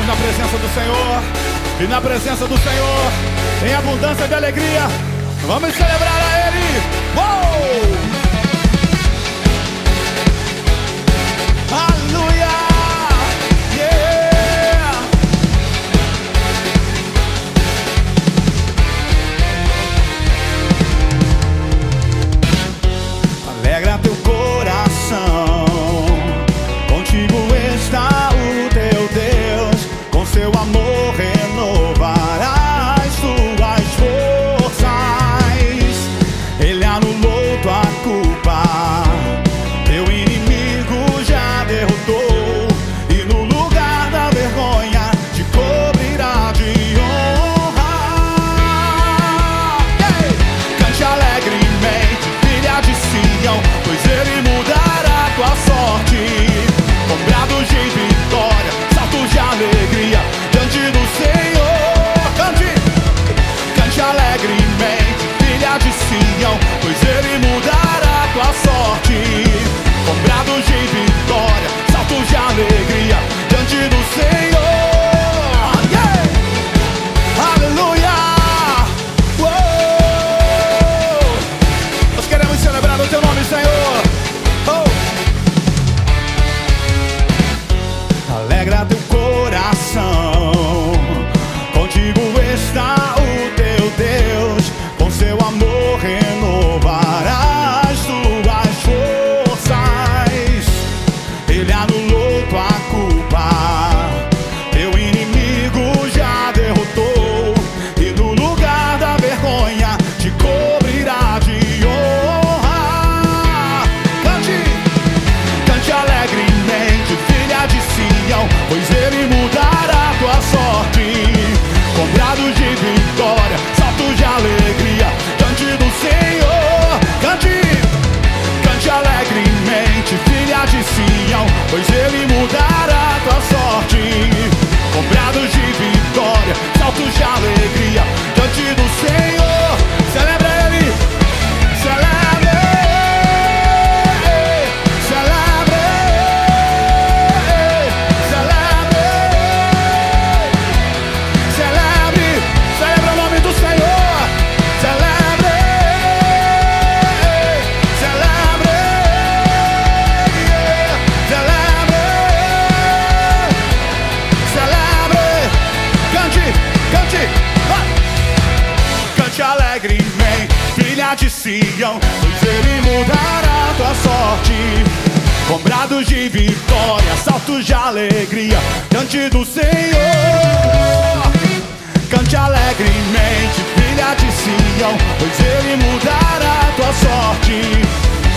na presença do Senhor. E na presença do Senhor tem abundância de alegria. Vamos celebrar a Ele. Uou! Aleluia! Yeah! Alegra teu coração, contigo está o teu Deus, com seu amor renovarás tuas forças. Ele anulou tua culpa, teu inimigo já derrotou, e no lugar da vergonha te cobrirá de honra. Cante alegremente, filha de Sião, pois ele mudará tua sorte. Com brados de vitória, saltos de alegria diante do Senhor. Cante, cante alegremente, filha de Sião, pois ele mudará tua sorte. Com brados de vitória, saltos de alegria diante do Senhor. Yeah! Aleluia! Uou! Nós queremos celebrar o teu nome, Senhor. Oh! Alegra teu coração, contigo está o teu Deus, com seu amor renovarás tuas forças. Ele anulou tua culpa, teu inimigo já derrotou, e no lugar da vergonha te cobrirá de honra. Cante, cante alegremente, filha de Sião, pois ele mudará tua sorte. Com brados de vitória, saltos de alegria diante do Senhor. Cante, cante alegremente, filha de Sião, pois ele mudará tua sorte. Com brados de vitória, saltos de alegria diante do Senhor. Celebra Ele, celebre, celebre, celebre, celebre, celebre o nome do Senhor. Celebre, celebre, celebre, celebre. Cante, cante, cante alegremente, filha de Sião, pois ele mudará tua sorte. Com brados de vitória, saltos de alegria diante do Senhor. Cante alegremente, filha de Sião, pois ele mudará tua sorte.